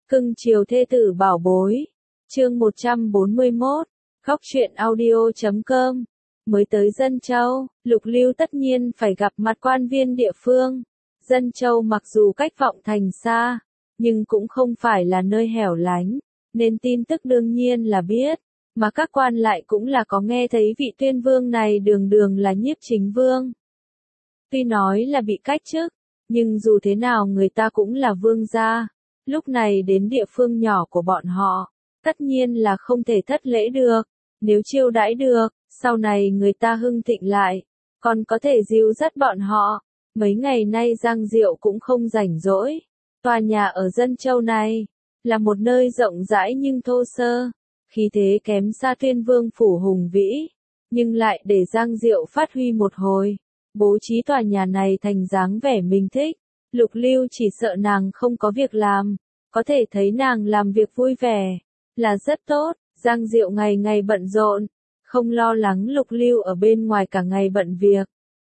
Cưng chiều thê tử bảo bối. Chương 141. Góc truyện audio.com. Mới tới Dân Châu, Lục Lưu tất nhiên phải gặp mặt quan viên địa phương. Dân Châu mặc dù cách Vọng Thành xa, nhưng cũng không phải là nơi hẻo lánh, nên tin tức đương nhiên là biết, mà các quan lại cũng là có nghe thấy vị tuyên vương này đường đường là Nhiếp Chính Vương. Tuy nói là bị cách chức, nhưng dù thế nào người ta cũng là vương gia, lúc này đến địa phương nhỏ của bọn họ, tất nhiên là không thể thất lễ được, nếu chiêu đãi được, sau này người ta hưng thịnh lại, còn có thể dìu dắt bọn họ. Mấy ngày nay Giang Diệu cũng không rảnh rỗi. Tòa nhà ở Dân Châu này là một nơi rộng rãi nhưng thô sơ, khí thế kém xa Tuyên Vương phủ hùng vĩ, nhưng lại để Giang Diệu phát huy một hồi, bố trí tòa nhà này thành dáng vẻ mình thích. Lục Lưu chỉ sợ nàng không có việc làm, có thể thấy nàng làm việc vui vẻ là rất tốt. Giang Diệu ngày ngày bận rộn, không lo lắng Lục Lưu ở bên ngoài cả ngày bận việc.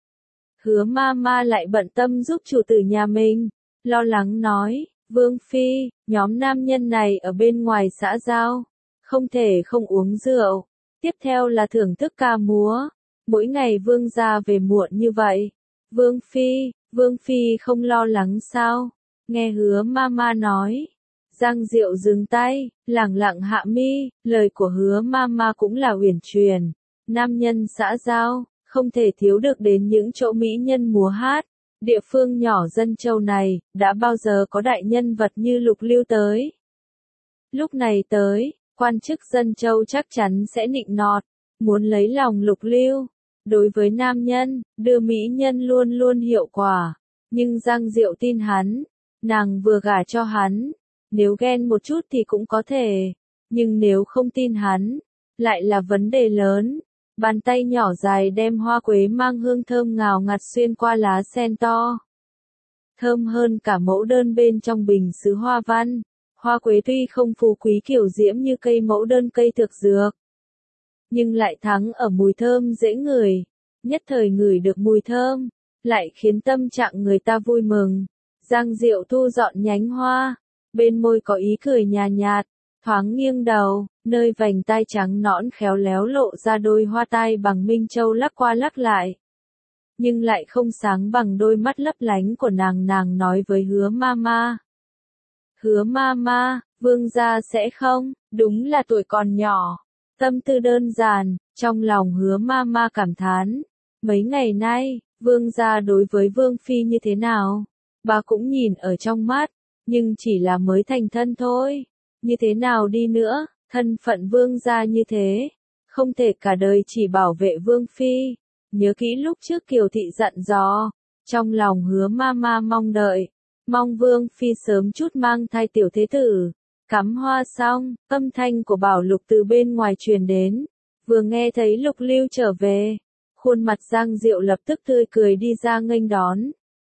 Hứa Mama lại bận tâm giúp chủ tử nhà mình, lo lắng nói, Vương Phi, nhóm nam nhân này ở bên ngoài xã giao, không thể không uống rượu, tiếp theo là thưởng thức ca múa, mỗi ngày vương gia về muộn như vậy. Vương Phi không lo lắng sao? Nghe Hứa Mama nói. Giang Diệu dừng tay, lẳng lặng hạ mi, lời của Hứa Mama cũng là uyển chuyển. Nam nhân xã giao, không thể thiếu được đến những chỗ mỹ nhân múa hát. Địa phương nhỏ Dân Châu này, đã bao giờ có đại nhân vật như Lục Lưu tới. Lúc này tới, quan chức Dân Châu chắc chắn sẽ nịnh nọt, muốn lấy lòng Lục Lưu. Đối với nam nhân, đưa mỹ nhân luôn luôn hiệu quả. Nhưng Giang Diệu tin hắn, nàng vừa gả cho hắn. Nếu ghen một chút thì cũng có thể, nhưng nếu không tin hắn, lại là vấn đề lớn. Bàn tay nhỏ dài đem hoa quế mang hương thơm ngào ngạt xuyên qua lá sen to. Thơm hơn cả mẫu đơn bên trong bình sứ hoa văn. Hoa quế tuy không phú quý kiểu diễm như cây mẫu đơn cây thực dược, nhưng lại thắng ở mùi thơm dễ ngửi. Nhất thời ngửi được mùi thơm, lại khiến tâm trạng người ta vui mừng. Giang Diệu thu dọn nhánh hoa, bên môi có ý cười nhạt nhạt, thoáng nghiêng đầu, nơi vành tai trắng nõn khéo léo lộ ra đôi hoa tai bằng minh châu lắc qua lắc lại. Nhưng lại không sáng bằng đôi mắt lấp lánh của nàng. Nàng nói với Hứa Mama. Hứa Mama, vương gia sẽ không, đúng là tuổi còn nhỏ. Tâm tư đơn giản, trong lòng Hứa Mama cảm thán. Mấy ngày nay, vương gia đối với Vương Phi như thế nào? Bà cũng nhìn ở trong mắt, nhưng chỉ là mới thành thân thôi. Như thế nào đi nữa, thân phận vương gia như thế, không thể cả đời chỉ bảo vệ Vương Phi. Nhớ kỹ lúc trước Kiều Thị dặn dò, trong lòng Hứa Mama mong đợi, mong Vương Phi sớm chút mang thai tiểu thế tử. Cắm hoa xong, âm thanh của Bảo Lục từ bên ngoài truyền đến, vừa nghe thấy Lục Lưu trở về, khuôn mặt Giang Diệu lập tức tươi cười đi ra nghênh đón.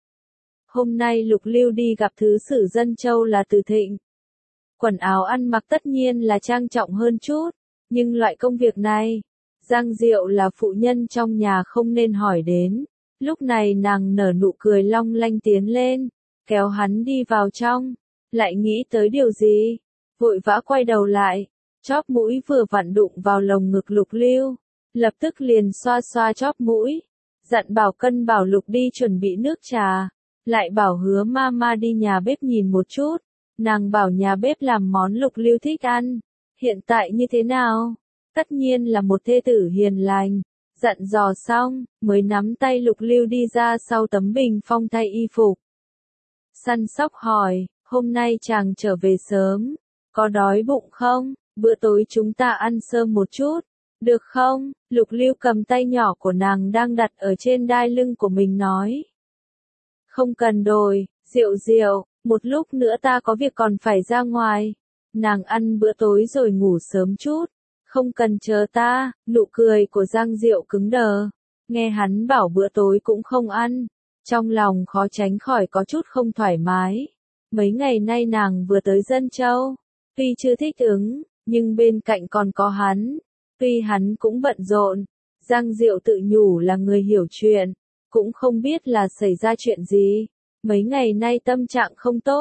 Hôm nay Lục Lưu đi gặp thứ sử Dân Châu là Từ Thịnh. Quần áo ăn mặc tất nhiên là trang trọng hơn chút, nhưng loại công việc này, Giang Diệu là phụ nhân trong nhà không nên hỏi đến. Lúc này nàng nở nụ cười long lanh tiến lên, kéo hắn đi vào trong, lại nghĩ tới điều gì, vội vã quay đầu lại, chóp mũi vừa vặn đụng vào lồng ngực Lục Lưu, lập tức liền xoa xoa chóp mũi, dặn bảo Cân bảo Lục đi chuẩn bị nước trà. Lại bảo Hứa Mama đi nhà bếp nhìn một chút, nàng bảo nhà bếp làm món Lục Lưu thích ăn. Hiện tại như thế nào? Tất nhiên là một thê tử hiền lành. Dặn dò xong, mới nắm tay Lục Lưu đi ra sau tấm bình phong thay y phục. Săn sóc hỏi, hôm nay chàng trở về sớm, có đói bụng không? Bữa tối chúng ta ăn sớm một chút, được không? Lục Lưu cầm tay nhỏ của nàng đang đặt ở trên đai lưng của mình nói. Không cần rồi, Diệu, một lúc nữa ta có việc còn phải ra ngoài. Nàng ăn bữa tối rồi ngủ sớm chút, không cần chờ ta. Nụ cười của Giang Diệu cứng đờ, nghe hắn bảo bữa tối cũng không ăn, trong lòng khó tránh khỏi có chút không thoải mái. Mấy ngày nay nàng vừa tới Dân Châu, tuy chưa thích ứng, nhưng bên cạnh còn có hắn, tuy hắn cũng bận rộn. Giang Diệu tự nhủ là người hiểu chuyện, cũng không biết là xảy ra chuyện gì. Mấy ngày nay tâm trạng không tốt,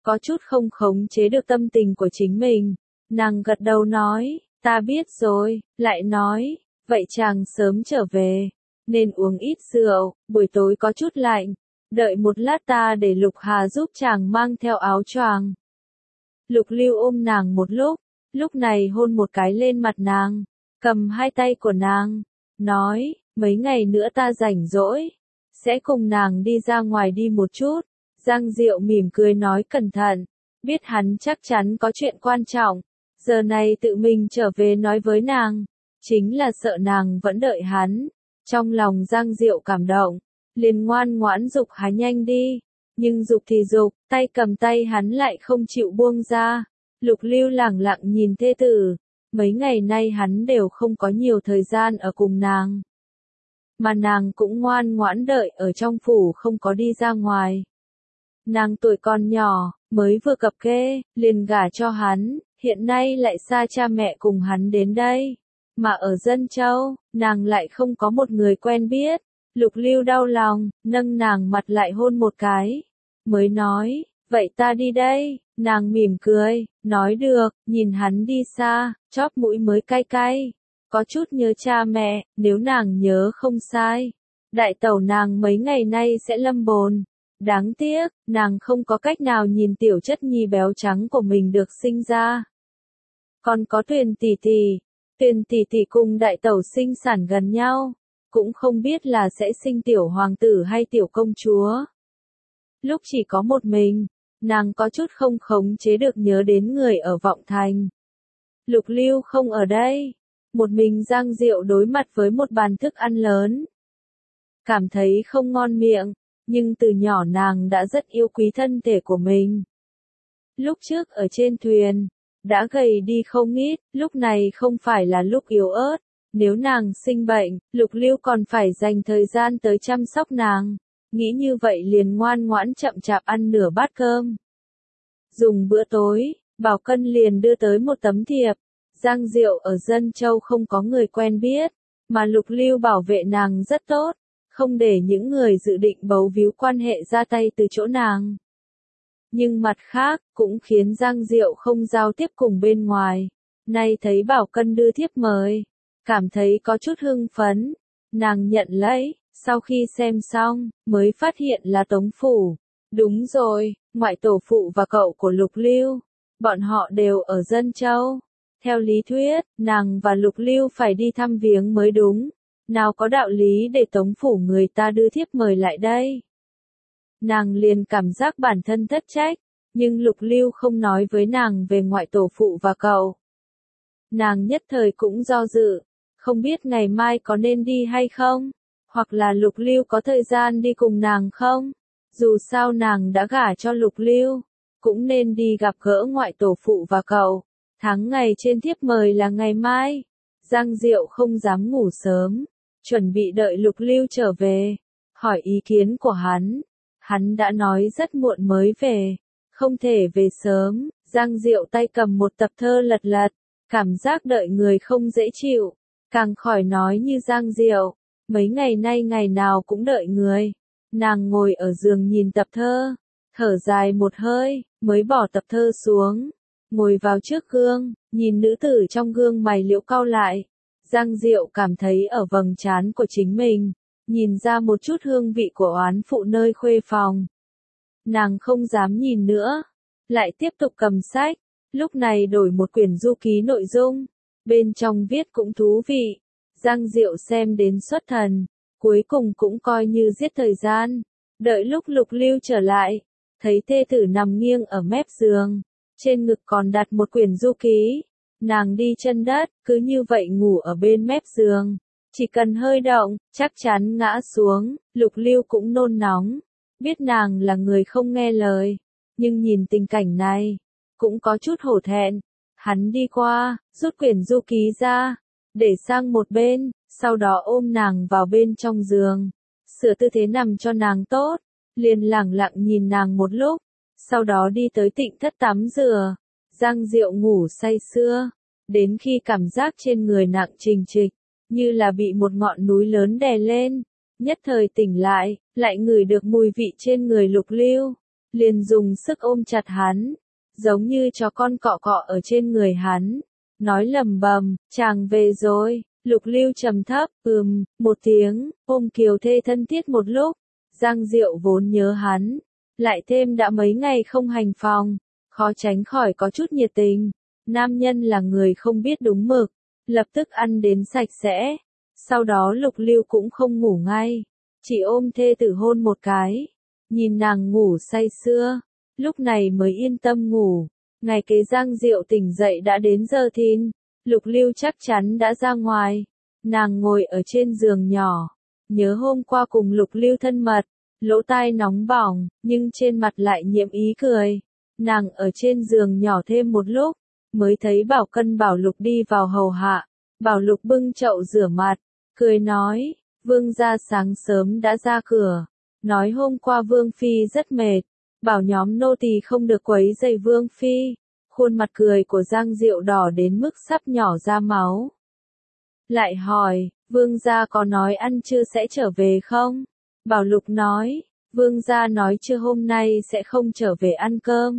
có chút không khống chế được tâm tình của chính mình. Nàng gật đầu nói, ta biết rồi, lại nói, vậy chàng sớm trở về, nên uống ít rượu, buổi tối có chút lạnh, đợi một lát ta để Lục Hà giúp chàng mang theo áo choàng. Lục Lưu ôm nàng một lúc này hôn một cái lên mặt nàng, cầm hai tay của nàng, nói, mấy ngày nữa ta rảnh rỗi, sẽ cùng nàng đi ra ngoài đi một chút. Giang Diệu mỉm cười nói cẩn thận, biết hắn chắc chắn có chuyện quan trọng, giờ này tự mình trở về nói với nàng, chính là sợ nàng vẫn đợi hắn. Trong lòng Giang Diệu cảm động, liền ngoan ngoãn giục hắn nhanh đi, nhưng giục thì giục, tay cầm tay hắn lại không chịu buông ra. Lục Lưu lẳng lặng nhìn thê tử, mấy ngày nay hắn đều không có nhiều thời gian ở cùng nàng, mà nàng cũng ngoan ngoãn đợi ở trong phủ không có đi ra ngoài. Nàng tuổi còn nhỏ, mới vừa cập kê, liền gả cho hắn, hiện nay lại xa cha mẹ cùng hắn đến đây. Mà ở Dân Châu, nàng lại không có một người quen biết. Lục Lưu đau lòng, nâng nàng mặt lại hôn một cái. Mới nói, vậy ta đi đây. Nàng mỉm cười, nói được, nhìn hắn đi xa, chóp mũi mới cay cay. Có chút nhớ cha mẹ, nếu nàng nhớ không sai. Đại tẩu nàng mấy ngày nay sẽ lâm bồn. Đáng tiếc, nàng không có cách nào nhìn tiểu chất nhi béo trắng của mình được sinh ra. Còn có Tuyền tỷ tỷ. Tuyền tỷ tỷ cùng đại tẩu sinh sản gần nhau, cũng không biết là sẽ sinh tiểu hoàng tử hay tiểu công chúa. Lúc chỉ có một mình, nàng có chút không khống chế được nhớ đến người ở Vọng Thành. Lục Lưu không ở đây, một mình Giang Diệu đối mặt với một bàn thức ăn lớn. Cảm thấy không ngon miệng, nhưng từ nhỏ nàng đã rất yêu quý thân thể của mình. Lúc trước ở trên thuyền, đã gầy đi không ít, lúc này không phải là lúc yếu ớt. Nếu nàng sinh bệnh, Lục Lưu còn phải dành thời gian tới chăm sóc nàng. Nghĩ như vậy liền ngoan ngoãn chậm chạp ăn nửa bát cơm. Dùng bữa tối, Bảo Cân liền đưa tới một tấm thiệp. Giang Diệu ở Dân Châu không có người quen biết, mà Lục Lưu bảo vệ nàng rất tốt, không để những người dự định bấu víu quan hệ ra tay từ chỗ nàng. Nhưng mặt khác, cũng khiến Giang Diệu không giao tiếp cùng bên ngoài. Nay thấy Bảo Cân đưa thiếp mời, cảm thấy có chút hưng phấn. Nàng nhận lấy, sau khi xem xong, mới phát hiện là Tống Phủ. Đúng rồi, ngoại tổ phụ và cậu của Lục Lưu. Bọn họ đều ở Dân Châu. Theo lý thuyết, nàng và Lục Lưu phải đi thăm viếng mới đúng. Nào có đạo lý để Tống Phủ người ta đưa thiếp mời lại đây. Nàng liền cảm giác bản thân thất trách, nhưng Lục Lưu không nói với nàng về ngoại tổ phụ và cậu. Nàng nhất thời cũng do dự, không biết ngày mai có nên đi hay không, hoặc là Lục Lưu có thời gian đi cùng nàng không. Dù sao nàng đã gả cho Lục Lưu, cũng nên đi gặp gỡ ngoại tổ phụ và cậu. Tháng ngày trên thiếp mời là ngày mai. Giang Diệu không dám ngủ sớm, chuẩn bị đợi Lục Lưu trở về, hỏi ý kiến của hắn. Hắn đã nói rất muộn mới về, không thể về sớm. Giang Diệu tay cầm một tập thơ lật lật, cảm giác đợi người không dễ chịu, càng khỏi nói như Giang Diệu, mấy ngày nay ngày nào cũng đợi người. Nàng ngồi ở giường nhìn tập thơ, thở dài một hơi, mới bỏ tập thơ xuống, ngồi vào trước gương, nhìn nữ tử trong gương mày liễu cau lại. Giang Diệu cảm thấy ở vầng trán của chính mình, nhìn ra một chút hương vị của oán phụ nơi khuê phòng. Nàng không dám nhìn nữa, lại tiếp tục cầm sách, lúc này đổi một quyển du ký nội dung, bên trong viết cũng thú vị. Giang Diệu xem đến xuất thần, cuối cùng cũng coi như giết thời gian, đợi lúc Lục Lưu trở lại, thấy thê tử nằm nghiêng ở mép giường, trên ngực còn đặt một quyển du ký. Nàng đi chân đất, cứ như vậy ngủ ở bên mép giường. Chỉ cần hơi động, chắc chắn ngã xuống. Lục Lưu cũng nôn nóng, biết nàng là người không nghe lời, nhưng nhìn tình cảnh này, cũng có chút hổ thẹn. Hắn đi qua, rút quyển du ký ra, để sang một bên, sau đó ôm nàng vào bên trong giường, sửa tư thế nằm cho nàng tốt, liền lẳng lặng nhìn nàng một lúc, sau đó đi tới Tịnh Thất tắm rửa. Giang Diệu ngủ say sưa, đến khi cảm giác trên người nặng trịch trịch, như là bị một ngọn núi lớn đè lên, nhất thời tỉnh lại, lại ngửi được mùi vị trên người Lục Lưu, liền dùng sức ôm chặt hắn, giống như chó con cọ cọ ở trên người hắn, nói lầm bầm, chàng về rồi. Lục Lưu trầm thấp, một tiếng, ôm Kiều Thê thân thiết một lúc. Giang Diệu vốn nhớ hắn, lại thêm đã mấy ngày không hành phòng, khó tránh khỏi có chút nhiệt tình. Nam nhân là người không biết đúng mực, lập tức ăn đến sạch sẽ. Sau đó Lục Lưu cũng không ngủ ngay, chỉ ôm thê tử hôn một cái, nhìn nàng ngủ say sưa, lúc này mới yên tâm ngủ. Ngày kế Giang Diệu tỉnh dậy đã đến giờ thìn, Lục Lưu chắc chắn đã ra ngoài. Nàng ngồi ở trên giường nhỏ, nhớ hôm qua cùng Lục Lưu thân mật, lỗ tai nóng bỏng, nhưng trên mặt lại nhiễm ý cười. Nàng ở trên giường nhỏ thêm một lúc, mới thấy Bảo Cân Bảo Lục đi vào hầu hạ. Bảo Lục bưng chậu rửa mặt, cười nói, Vương gia sáng sớm đã ra cửa, nói hôm qua Vương Phi rất mệt, bảo nhóm nô tỳ không được quấy rầy Vương Phi. Khuôn mặt cười của Giang Diệu đỏ đến mức sắp nhỏ ra máu. Lại hỏi, Vương gia có nói ăn trưa sẽ trở về không? Bảo Lục nói, Vương gia nói trưa hôm nay sẽ không trở về ăn cơm.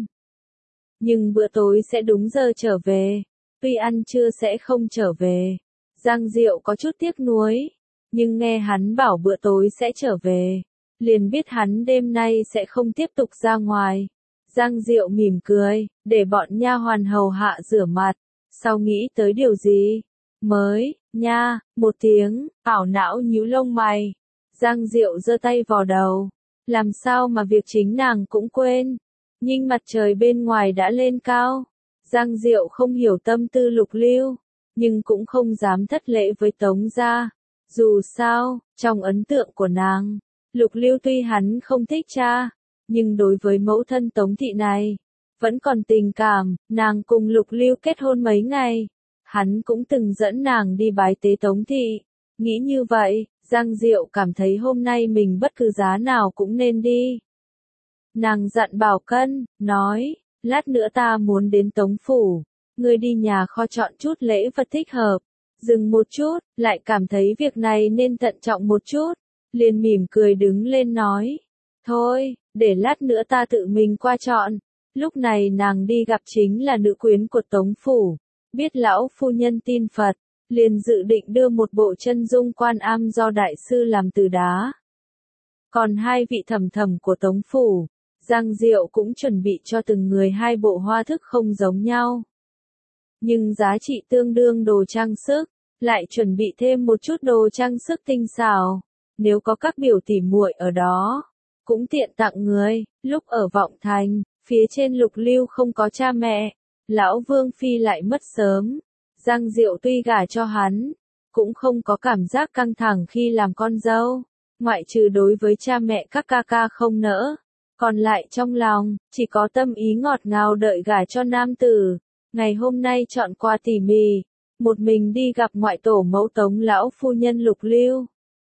Nhưng bữa tối sẽ đúng giờ trở về, tuy ăn trưa sẽ không trở về. Giang Diệu có chút tiếc nuối, nhưng nghe hắn bảo bữa tối sẽ trở về, liền biết hắn đêm nay sẽ không tiếp tục ra ngoài. Giang Diệu mỉm cười, để bọn nha hoàn hầu hạ rửa mặt, sau nghĩ tới điều gì? Mới, nha, một tiếng, ảo não nhíu lông mày. Giang Diệu giơ tay vào đầu, làm sao mà việc chính nàng cũng quên. Nhưng mặt trời bên ngoài đã lên cao. Giang Diệu không hiểu tâm tư Lục Lưu, nhưng cũng không dám thất lễ với Tống gia. Dù sao, trong ấn tượng của nàng, Lục Lưu tuy hắn không thích cha, nhưng đối với mẫu thân Tống thị này, vẫn còn tình cảm. Nàng cùng Lục Lưu kết hôn mấy ngày, hắn cũng từng dẫn nàng đi bái tế Tống thị. Nghĩ như vậy, Giang Diệu cảm thấy hôm nay mình bất cứ giá nào cũng nên đi. Nàng dặn Bảo Cân, nói, lát nữa ta muốn đến Tống phủ, ngươi đi nhà kho chọn chút lễ vật thích hợp. Dừng một chút, lại cảm thấy việc này nên thận trọng một chút, liền mỉm cười đứng lên nói, thôi, để lát nữa ta tự mình qua chọn. Lúc này nàng đi gặp chính là nữ quyến của Tống phủ, biết lão phu nhân tin Phật, liền dự định đưa một bộ chân dung Quan Am do đại sư làm từ đá. Còn hai vị thẩm thẩm của Tống phủ, Giang Diệu cũng chuẩn bị cho từng người hai bộ hoa thức không giống nhau, nhưng giá trị tương đương đồ trang sức, lại chuẩn bị thêm một chút đồ trang sức tinh xảo. Nếu có các biểu tỉ muội ở đó, cũng tiện tặng người. Lúc ở Vọng Thành, phía trên Lục Lưu không có cha mẹ, lão Vương Phi lại mất sớm. Giang Diệu tuy gả cho hắn, cũng không có cảm giác căng thẳng khi làm con dâu, ngoại trừ đối với cha mẹ các ca ca không nỡ. Còn lại trong lòng, chỉ có tâm ý ngọt ngào đợi gả cho nam tử. Ngày hôm nay chọn qua tỉ mỉ, một mình đi gặp ngoại tổ mẫu Tống lão phu nhân Lục Lưu.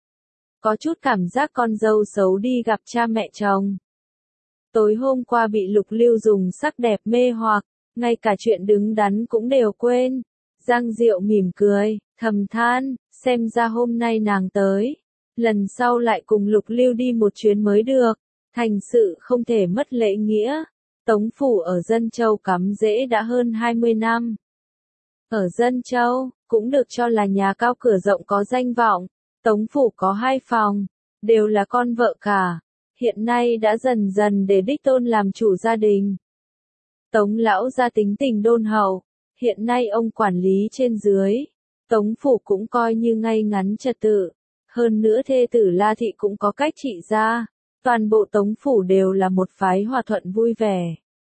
Có chút cảm giác con dâu xấu đi gặp cha mẹ chồng. Tối hôm qua bị Lục Lưu dùng sắc đẹp mê hoặc, ngay cả chuyện đứng đắn cũng đều quên. Giang Diệu mỉm cười, thầm than, xem ra hôm nay nàng tới, lần sau lại cùng Lục Lưu đi một chuyến mới được. Thành sự không thể mất lễ nghĩa. Tống phủ ở Dân Châu cắm rễ đã hơn 20 năm. Ở Dân Châu, cũng được cho là nhà cao cửa rộng có danh vọng. Tống phủ có 2 phòng, đều là con vợ cả. Hiện nay đã dần dần để đích tôn làm chủ gia đình. Tống lão gia tính tình đôn hậu, hiện nay ông quản lý trên dưới. Tống phủ cũng coi như ngay ngắn trật tự. Hơn nữa thê tử La Thị cũng có cách trị gia. Toàn bộ Tống phủ đều là một phái hòa thuận vui vẻ.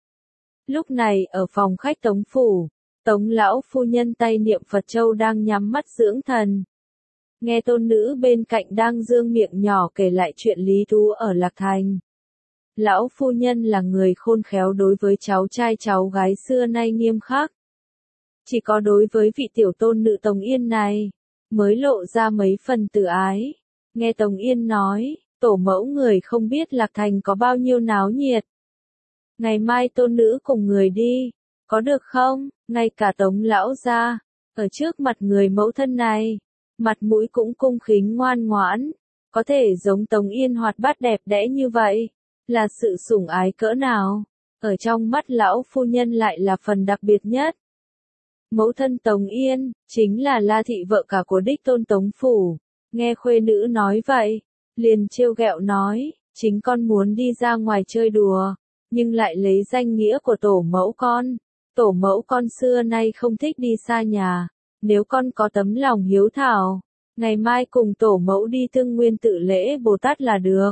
Lúc này ở phòng khách Tống phủ, Tống lão phu nhân tay niệm Phật châu đang nhắm mắt dưỡng thần. Nghe tôn nữ bên cạnh đang dương miệng nhỏ kể lại chuyện lý thú ở Lạc Thành. Lão phu nhân là người khôn khéo đối với cháu trai cháu gái xưa nay nghiêm khắc. Chỉ có đối với vị tiểu tôn nữ Tống Yên này, mới lộ ra mấy phần từ ái. Nghe Tống Yên nói, tổ mẫu người không biết Lạc Thành có bao nhiêu náo nhiệt. Ngày mai tôn nữ cùng người đi, có được không? Ngay cả Tống lão gia, ở trước mặt người mẫu thân này, mặt mũi cũng cung kính ngoan ngoãn, có thể giống Tống Yên hoạt bát đẹp đẽ như vậy. là sự sủng ái cỡ nào, ở trong mắt lão phu nhân lại là phần đặc biệt nhất. Mẫu thân Tống Yên, chính là La Thị vợ cả của đích tôn Tống Phủ, nghe khuê nữ nói vậy, liền trêu ghẹo nói, chính con muốn đi ra ngoài chơi đùa, nhưng lại lấy danh nghĩa của tổ mẫu con xưa nay không thích đi xa nhà, nếu con có tấm lòng hiếu thảo, ngày mai cùng tổ mẫu đi Thương Nguyên tự lễ Bồ Tát là được.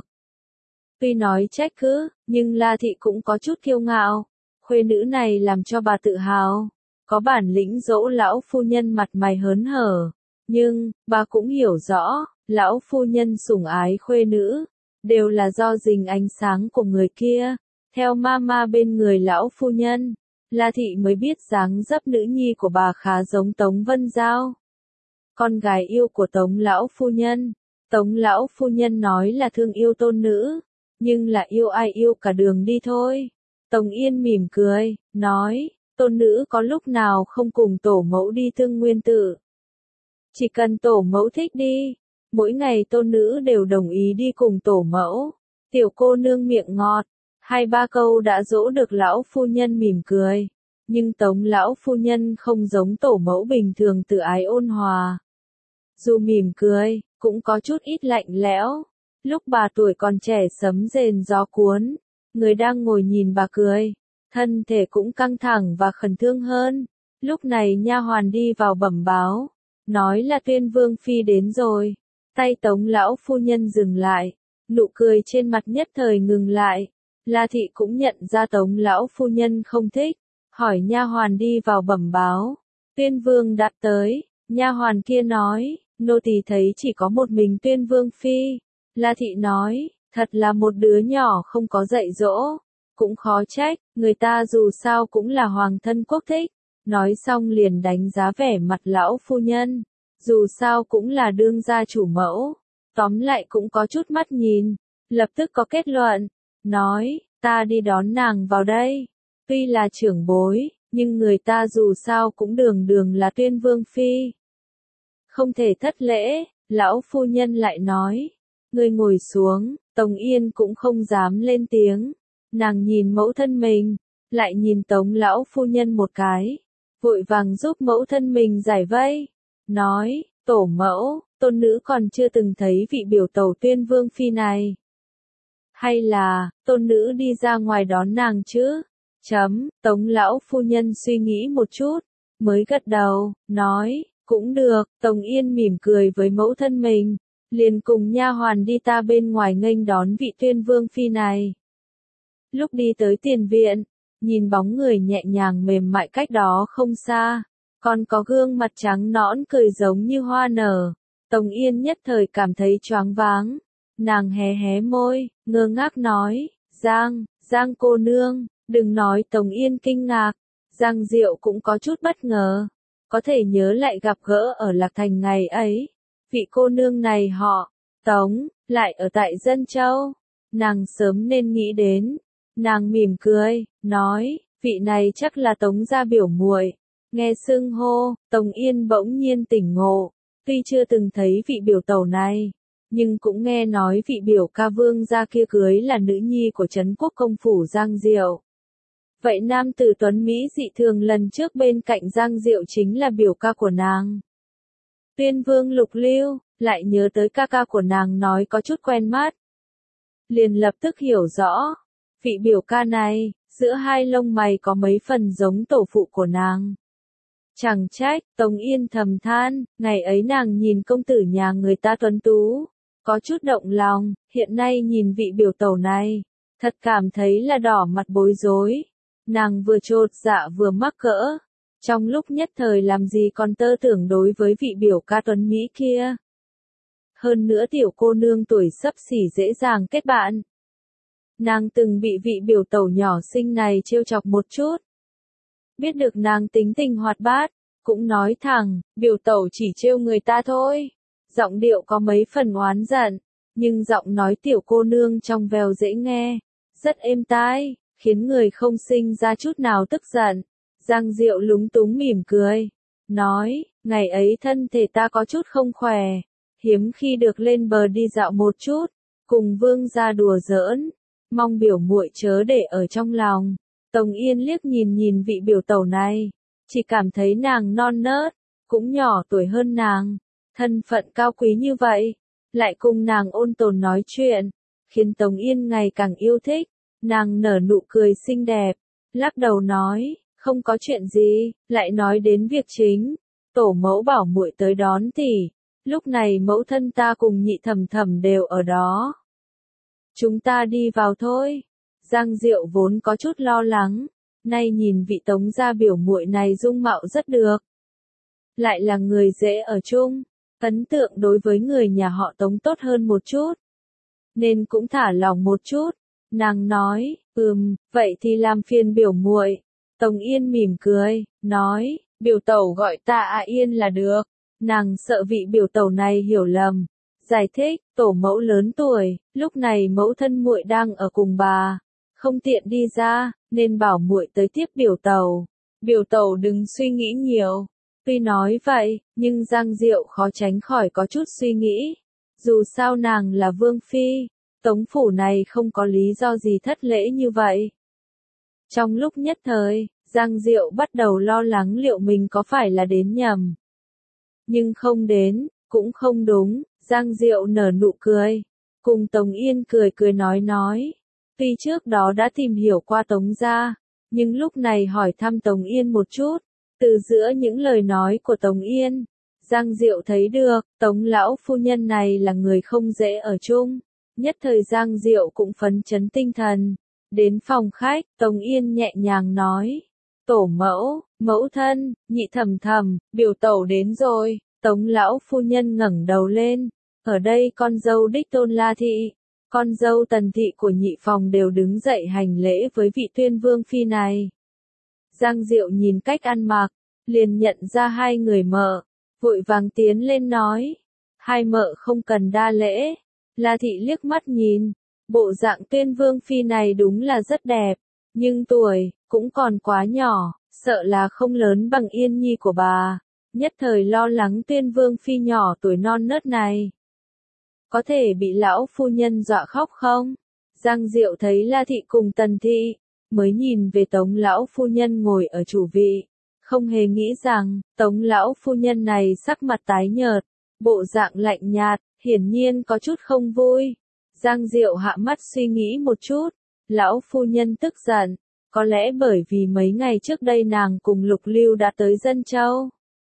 Tuy nói trách cứ, nhưng La Thị cũng có chút kiêu ngạo, khuê nữ này làm cho bà tự hào, có bản lĩnh dỗ lão phu nhân mặt mày hớn hở, nhưng, bà cũng hiểu rõ, lão phu nhân sủng ái khuê nữ, đều là do rình ánh sáng của người kia, theo mama bên người lão phu nhân, La Thị mới biết dáng dấp nữ nhi của bà khá giống Tống Vân Giao. Con gái yêu của Tống lão phu nhân, Tống lão phu nhân nói là thương yêu tôn nữ, nhưng là yêu ai yêu cả đường đi thôi. Tống Yên mỉm cười, nói, tôn nữ có lúc nào không cùng tổ mẫu đi Thương Nguyên tự. Chỉ cần tổ mẫu thích đi, mỗi ngày tôn nữ đều đồng ý đi cùng tổ mẫu. Tiểu cô nương miệng ngọt, 2-3 câu đã dỗ được lão phu nhân mỉm cười. Nhưng Tống lão phu nhân không giống tổ mẫu bình thường tự ái ôn hòa. Dù mỉm cười, cũng có chút ít lạnh lẽo. Lúc bà tuổi còn trẻ sấm rền gió cuốn, người đang ngồi nhìn bà cười, thân thể cũng căng thẳng và khẩn trương hơn. Lúc này nha hoàn đi vào bẩm báo, nói là Tuyên Vương phi đến rồi. Tay Tống lão phu nhân dừng lại, nụ cười trên mặt nhất thời ngừng lại. La Thị cũng nhận ra Tống lão phu nhân không thích, hỏi nha hoàn đi vào bẩm báo, Tuyên Vương đã tới. Nha hoàn kia nói, nô tỳ thấy chỉ có một mình Tuyên Vương phi. La Thị nói, thật là một đứa nhỏ không có dạy dỗ, cũng khó trách, người ta dù sao cũng là hoàng thân quốc thích. Nói xong liền đánh giá vẻ mặt lão phu nhân, dù sao cũng là đương gia chủ mẫu, tóm lại cũng có chút mắt nhìn, lập tức có kết luận, nói, ta đi đón nàng vào đây. Tuy là trưởng bối, nhưng người ta dù sao cũng đường đường là Tuyên Vương phi. Không thể thất lễ, lão phu nhân lại nói, ngươi ngồi xuống. Tống Yên cũng không dám lên tiếng, nàng nhìn mẫu thân mình, lại nhìn Tống lão phu nhân một cái, vội vàng giúp mẫu thân mình giải vây, nói, tổ mẫu, tôn nữ còn chưa từng thấy vị biểu tẩu Tuyên Vương phi này. Hay là, tôn nữ đi ra ngoài đón nàng chứ? Tống lão phu nhân suy nghĩ một chút, mới gật đầu, nói, cũng được. Tống Yên mỉm cười với mẫu thân mình, liền cùng nha hoàn đi ta bên ngoài nghênh đón vị Tuyên Vương phi này. Lúc đi tới tiền viện, nhìn bóng người nhẹ nhàng mềm mại cách đó không xa, còn có gương mặt trắng nõn cười giống như hoa nở. Tống Yên nhất thời cảm thấy choáng váng, nàng hé hé môi, ngơ ngác nói, Giang cô nương. Đừng nói Tống Yên kinh ngạc, Giang Diệu cũng có chút bất ngờ, có thể nhớ lại gặp gỡ ở Lạc Thành ngày ấy. Vị cô nương này họ Tống, lại ở tại Dân Châu, nàng sớm nên nghĩ đến. Nàng mỉm cười, nói, vị này chắc là Tống gia biểu muội. Nghe xưng hô, Tống Yên bỗng nhiên tỉnh ngộ, tuy chưa từng thấy vị biểu tẩu này, nhưng cũng nghe nói vị biểu ca vương gia kia cưới là nữ nhi của Trấn Quốc công phủ Giang Diệu. Vậy nam tử tuấn Mỹ dị thường lần trước bên cạnh Giang Diệu chính là biểu ca của nàng. Tuyên Vương Lục Lưu, lại nhớ tới ca ca của nàng nói có chút quen mắt. Liền lập tức hiểu rõ, vị biểu ca này, giữa hai lông mày có mấy phần giống tổ phụ của nàng. Chẳng trách, Tống Yên thầm than, ngày ấy nàng nhìn công tử nhà người ta tuấn tú, có chút động lòng, hiện nay nhìn vị biểu tẩu này, thật cảm thấy là đỏ mặt bối rối. Nàng vừa chột dạ vừa mắc cỡ, trong lúc nhất thời làm gì còn tơ tưởng đối với vị biểu ca tuấn Mỹ kia. Hơn nữa tiểu cô nương tuổi xấp xỉ dễ dàng kết bạn. Nàng từng bị vị biểu tẩu nhỏ xinh này trêu chọc một chút. Biết được nàng tính tình hoạt bát, cũng nói thẳng, biểu tẩu chỉ trêu người ta thôi. Giọng điệu có mấy phần oán giận, nhưng giọng nói tiểu cô nương trong veo dễ nghe, rất êm tai, khiến người không sinh ra chút nào tức giận. Giang Diệu lúng túng mỉm cười, nói, ngày ấy thân thể ta có chút không khỏe, hiếm khi được lên bờ đi dạo một chút, cùng vương gia đùa giỡn, mong biểu muội chớ để ở trong lòng. Tống Yên liếc nhìn nhìn vị biểu tẩu này, chỉ cảm thấy nàng non nớt, cũng nhỏ tuổi hơn nàng, thân phận cao quý như vậy, lại cùng nàng ôn tồn nói chuyện, khiến Tống Yên ngày càng yêu thích. Nàng nở nụ cười xinh đẹp, lắc đầu nói, không có chuyện gì, lại nói đến việc chính. Tổ mẫu bảo muội tới đón tỷ, lúc này mẫu thân ta cùng nhị thẩm thẩm đều ở đó. Chúng ta đi vào thôi. Giang Diệu vốn có chút lo lắng, nay nhìn vị Tống gia biểu muội này dung mạo rất được. Lại là người dễ ở chung, ấn tượng đối với người nhà họ Tống tốt hơn một chút. Nên cũng thả lòng một chút. Nàng nói, vậy thì làm phiền biểu muội. Tống Yên mỉm cười, nói, biểu tẩu gọi ta A Yên là được. Nàng sợ vị biểu tẩu này hiểu lầm. Giải thích, tổ mẫu lớn tuổi, lúc này mẫu thân muội đang ở cùng bà, không tiện đi ra, nên bảo muội tới tiếp biểu tẩu. Biểu tẩu đừng suy nghĩ nhiều. Tuy nói vậy, nhưng Giang Diệu khó tránh khỏi có chút suy nghĩ. Dù sao nàng là vương phi, Tống phủ này không có lý do gì thất lễ như vậy. Trong lúc nhất thời, Giang Diệu bắt đầu lo lắng liệu mình có phải là đến nhầm. Nhưng không đến, cũng không đúng, Giang Diệu nở nụ cười, cùng Tống Yên cười cười nói. Tuy trước đó đã tìm hiểu qua Tống gia, nhưng lúc này hỏi thăm Tống Yên một chút, từ giữa những lời nói của Tống Yên, Giang Diệu thấy được, Tống lão phu nhân này là người không dễ ở chung. Nhất thời Giang Diệu cũng phấn chấn tinh thần. Đến phòng khách, Tống Yên nhẹ nhàng nói, tổ mẫu, mẫu thân, nhị thẩm thẩm, biểu tẩu đến rồi. Tống lão phu nhân ngẩng đầu lên, ở đây con dâu đích tôn La Thị, con dâu Tần Thị của nhị phòng đều đứng dậy hành lễ với vị tuyên vương phi này. Giang Diệu nhìn cách ăn mặc, liền nhận ra hai người mợ, vội vàng tiến lên nói, hai mợ không cần đa lễ. La Thị liếc mắt nhìn, bộ dạng tuyên vương phi này đúng là rất đẹp, nhưng tuổi, cũng còn quá nhỏ, sợ là không lớn bằng Yên Nhi của bà. Nhất thời lo lắng tuyên vương phi nhỏ tuổi non nớt này có thể bị lão phu nhân dọa khóc không? Giang Diệu thấy La Thị cùng Tần Thị, mới nhìn về Tống lão phu nhân ngồi ở chủ vị, không hề nghĩ rằng, Tống lão phu nhân này sắc mặt tái nhợt, bộ dạng lạnh nhạt, hiển nhiên có chút không vui. Giang Diệu hạ mắt suy nghĩ một chút, lão phu nhân tức giận, có lẽ bởi vì mấy ngày trước đây nàng cùng Lục Lưu đã tới Dân Châu,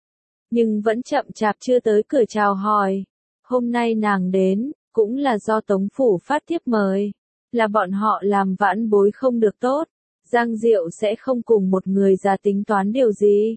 nhưng vẫn chậm chạp chưa tới cửa chào hỏi. Hôm nay nàng đến, cũng là do Tống phủ phát thiếp mời, là bọn họ làm vãn bối không được tốt, Giang Diệu sẽ không cùng một người già tính toán điều gì.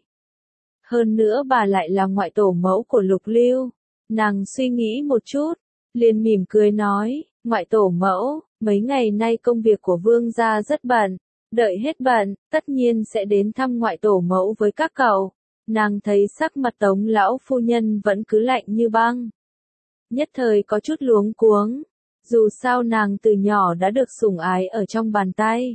Hơn nữa bà lại là ngoại tổ mẫu của Lục Lưu, nàng suy nghĩ một chút, liền mỉm cười nói, ngoại tổ mẫu, mấy ngày nay công việc của vương gia rất bận, đợi hết bận, tất nhiên sẽ đến thăm ngoại tổ mẫu với các cậu. Nàng thấy sắc mặt Tống lão phu nhân vẫn cứ lạnh như băng. Nhất thời có chút luống cuống, dù sao nàng từ nhỏ đã được sủng ái ở trong bàn tay.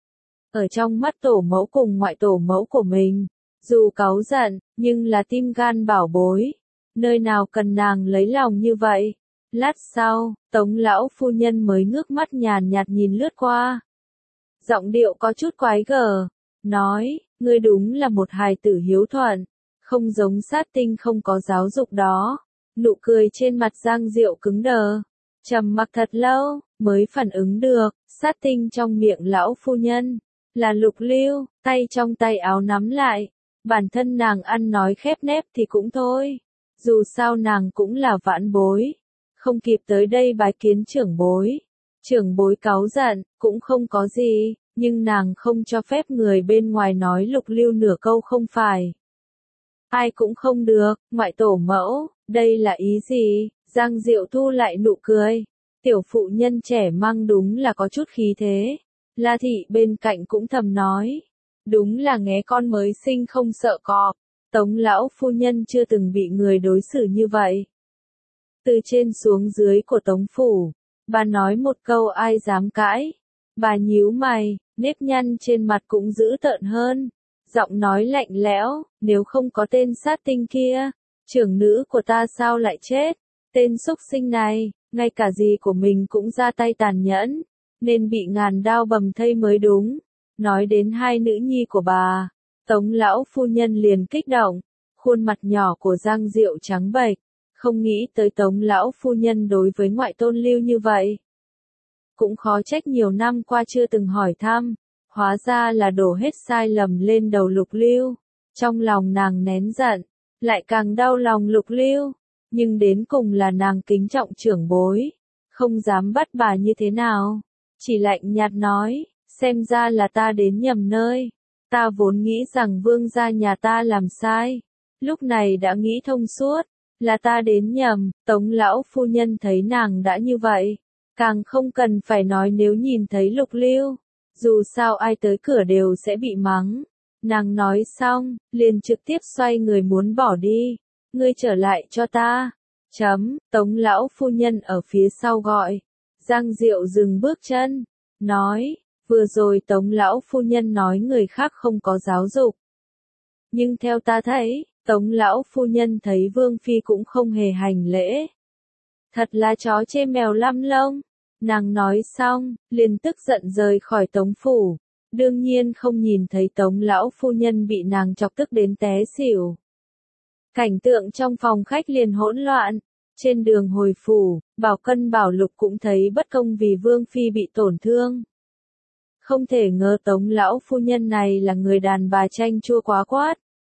Ở trong mắt tổ mẫu cùng ngoại tổ mẫu của mình, dù cáu giận, nhưng là tim gan bảo bối, nơi nào cần nàng lấy lòng như vậy. Lát sau, Tống lão phu nhân mới ngước mắt nhàn nhạt nhìn lướt qua. Giọng điệu có chút quái gở, nói, ngươi đúng là một hài tử hiếu thuận, không giống sát tinh không có giáo dục đó. Nụ cười trên mặt Giang Diệu cứng đờ, trầm mặc thật lâu, mới phản ứng được, sát tinh trong miệng lão phu nhân, là Lục Lưu, tay trong tay áo nắm lại, bản thân nàng ăn nói khép nép thì cũng thôi, dù sao nàng cũng là vãn bối, không kịp tới đây bái kiến trưởng bối cáu giận, cũng không có gì, nhưng nàng không cho phép người bên ngoài nói Lục Lưu nửa câu không phải. Ai cũng không được, ngoại tổ mẫu, đây là ý gì? Giang Diệu thu lại nụ cười. Tiểu phụ nhân trẻ măng đúng là có chút khí thế. La Thị bên cạnh cũng thầm nói. Đúng là nghé con mới sinh không sợ cọp. Tống lão phu nhân chưa từng bị người đối xử như vậy. Từ trên xuống dưới của Tống phủ, bà nói một câu ai dám cãi. Bà nhíu mày, nếp nhăn trên mặt cũng dữ tợn hơn. Giọng nói lạnh lẽo, nếu không có tên sát tinh kia, trưởng nữ của ta sao lại chết? Tên xúc sinh này, ngay cả gì của mình cũng ra tay tàn nhẫn. nên bị ngàn đao bầm thây mới đúng. Nói đến hai nữ nhi của bà, Tống lão phu nhân liền kích động, khuôn mặt nhỏ của Giang Diệu trắng bệch, không nghĩ tới Tống lão phu nhân đối với ngoại tôn Lưu như vậy. Cũng khó trách nhiều năm qua chưa từng hỏi thăm, hóa ra là đổ hết sai lầm lên đầu Lục Lưu. Trong lòng nàng nén giận, lại càng đau lòng Lục Lưu, nhưng đến cùng là nàng kính trọng trưởng bối, không dám bắt bà như thế nào, chỉ lạnh nhạt nói, xem ra là ta đến nhầm nơi, ta vốn nghĩ rằng vương gia nhà ta làm sai, lúc này đã nghĩ thông suốt, là ta đến nhầm. Tống lão phu nhân thấy nàng đã như vậy, càng không cần phải nói nếu nhìn thấy Lục Lưu, dù sao ai tới cửa đều sẽ bị mắng. Nàng nói xong, liền trực tiếp xoay người muốn bỏ đi. Ngươi trở lại cho ta. Tống lão phu nhân ở phía sau gọi. Giang Diệu dừng bước chân, nói, vừa rồi Tống lão phu nhân nói người khác không có giáo dục. Nhưng theo ta thấy, Tống lão phu nhân thấy Vương Phi cũng không hề hành lễ. Thật là chó chê mèo lăm lông. Nàng nói xong, liền tức giận rời khỏi Tống phủ. Đương nhiên không nhìn thấy Tống lão phu nhân bị nàng chọc tức đến té xỉu. Cảnh tượng trong phòng khách liền hỗn loạn. Trên đường hồi phủ, Bảo Cân Bảo Lục cũng thấy bất công vì Vương Phi bị tổn thương. Không thể ngờ Tống lão phu nhân này là người đàn bà chanh chua quá quát.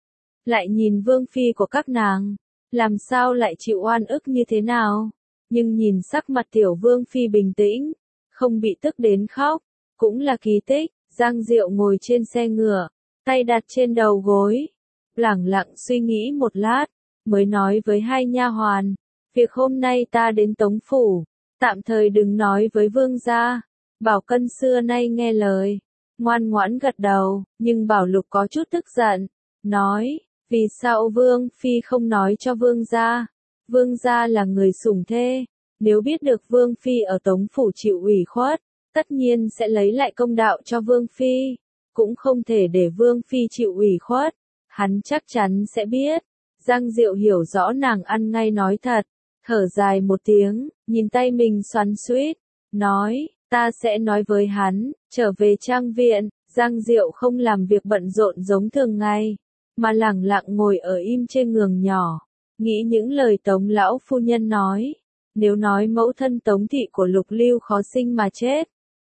Lại nhìn Vương Phi của các nàng, làm sao lại chịu oan ức như thế nào? Nhưng nhìn sắc mặt tiểu Vương Phi bình tĩnh, không bị tức đến khóc, cũng là kỳ tích. Giang Diệu ngồi trên xe ngựa, tay đặt trên đầu gối, lẳng lặng suy nghĩ một lát, mới nói với hai nha hoàn, việc hôm nay ta đến Tống phủ, tạm thời đừng nói với vương gia. Bảo Cân xưa nay nghe lời, ngoan ngoãn gật đầu, nhưng Bảo Lục có chút tức giận, nói, vì sao Vương Phi không nói cho vương gia? Vương gia là người sủng thê, nếu biết được Vương Phi ở Tống phủ chịu ủy khuất, tất nhiên sẽ lấy lại công đạo cho Vương Phi, cũng không thể để Vương Phi chịu ủy khuất, hắn chắc chắn sẽ biết. Giang Diệu hiểu rõ nàng ăn ngay nói thật, thở dài một tiếng, nhìn tay mình xoắn xuýt, nói, ta sẽ nói với hắn. Trở về trang viện, Giang Diệu không làm việc bận rộn giống thường ngày, mà lẳng lặng ngồi ở im trên giường nhỏ, nghĩ những lời Tống lão phu nhân nói. Nếu nói mẫu thân Tống thị của Lục Lưu khó sinh mà chết,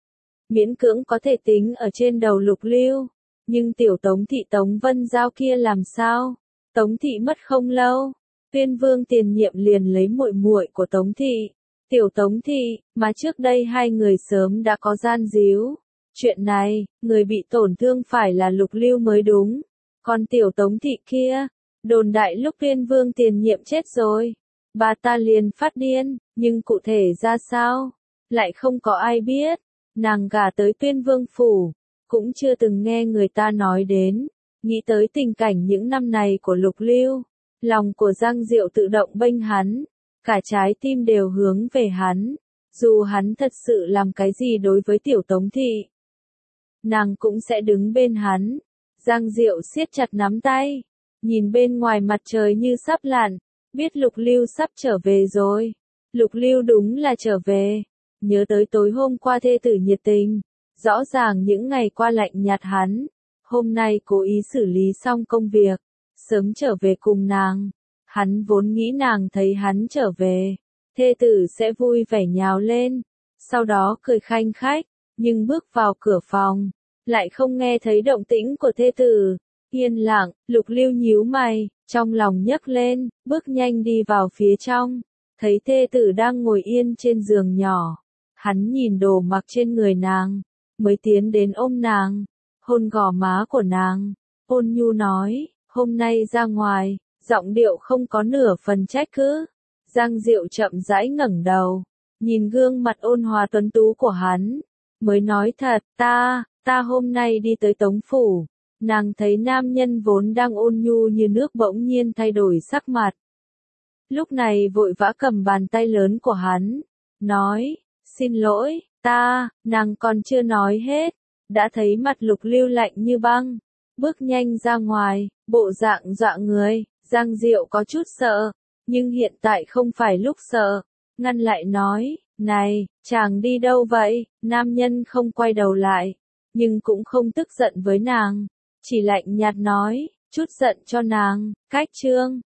miễn cưỡng có thể tính ở trên đầu Lục Lưu, nhưng tiểu Tống thị Tống Vân Giao kia làm sao? Tống thị mất không lâu, Tuyên Vương tiền nhiệm liền lấy muội muội của Tống thị, tiểu Tống thị, mà trước đây hai người sớm đã có gian díu. Chuyện này, người bị tổn thương phải là Lục Lưu mới đúng, còn tiểu Tống thị kia, đồn đại lúc Tuyên Vương tiền nhiệm chết rồi, bà ta liền phát điên, nhưng cụ thể ra sao, lại không có ai biết. Nàng gả tới Tuyên Vương phủ, cũng chưa từng nghe người ta nói đến. Nghĩ tới tình cảnh những năm này của Lục Lưu, lòng của Giang Diệu tự động bênh hắn, cả trái tim đều hướng về hắn, dù hắn thật sự làm cái gì đối với tiểu Tống thị, nàng cũng sẽ đứng bên hắn. Giang Diệu siết chặt nắm tay, nhìn bên ngoài mặt trời như sắp lặn, biết Lục Lưu sắp trở về rồi. Lục Lưu đúng là trở về. Nhớ tới tối hôm qua thê tử nhiệt tình, rõ ràng những ngày qua lạnh nhạt hắn, hôm nay cố ý xử lý xong công việc, sớm trở về cùng nàng. Hắn vốn nghĩ nàng thấy hắn trở về, thê tử sẽ vui vẻ nhào lên, sau đó cười khanh khách, nhưng bước vào cửa phòng, lại không nghe thấy động tĩnh của thê tử. Yên lặng, Lục Lưu nhíu mày, trong lòng nhấc lên, bước nhanh đi vào phía trong, thấy thê tử đang ngồi yên trên giường nhỏ. Hắn nhìn đồ mặc trên người nàng, mới tiến đến ôm nàng, hôn gò má của nàng, ôn nhu nói, hôm nay ra ngoài, giọng điệu không có nửa phần trách cứ. Giang Diệu chậm rãi ngẩng đầu, nhìn gương mặt ôn hòa tuấn tú của hắn, mới nói thật, ta hôm nay đi tới Tống phủ. Nàng thấy nam nhân vốn đang ôn nhu như nước bỗng nhiên thay đổi sắc mặt. Lúc này vội vã cầm bàn tay lớn của hắn, nói, xin lỗi, nàng còn chưa nói hết, đã thấy mặt Lục Lưu lạnh như băng, bước nhanh ra ngoài, bộ dạng dọa người. Giang Diệu có chút sợ, nhưng hiện tại không phải lúc sợ, ngăn lại nói, Này, chàng đi đâu vậy? Nam nhân không quay đầu lại, nhưng cũng không tức giận với nàng, chỉ lạnh nhạt nói, chút giận cho nàng, cách chương.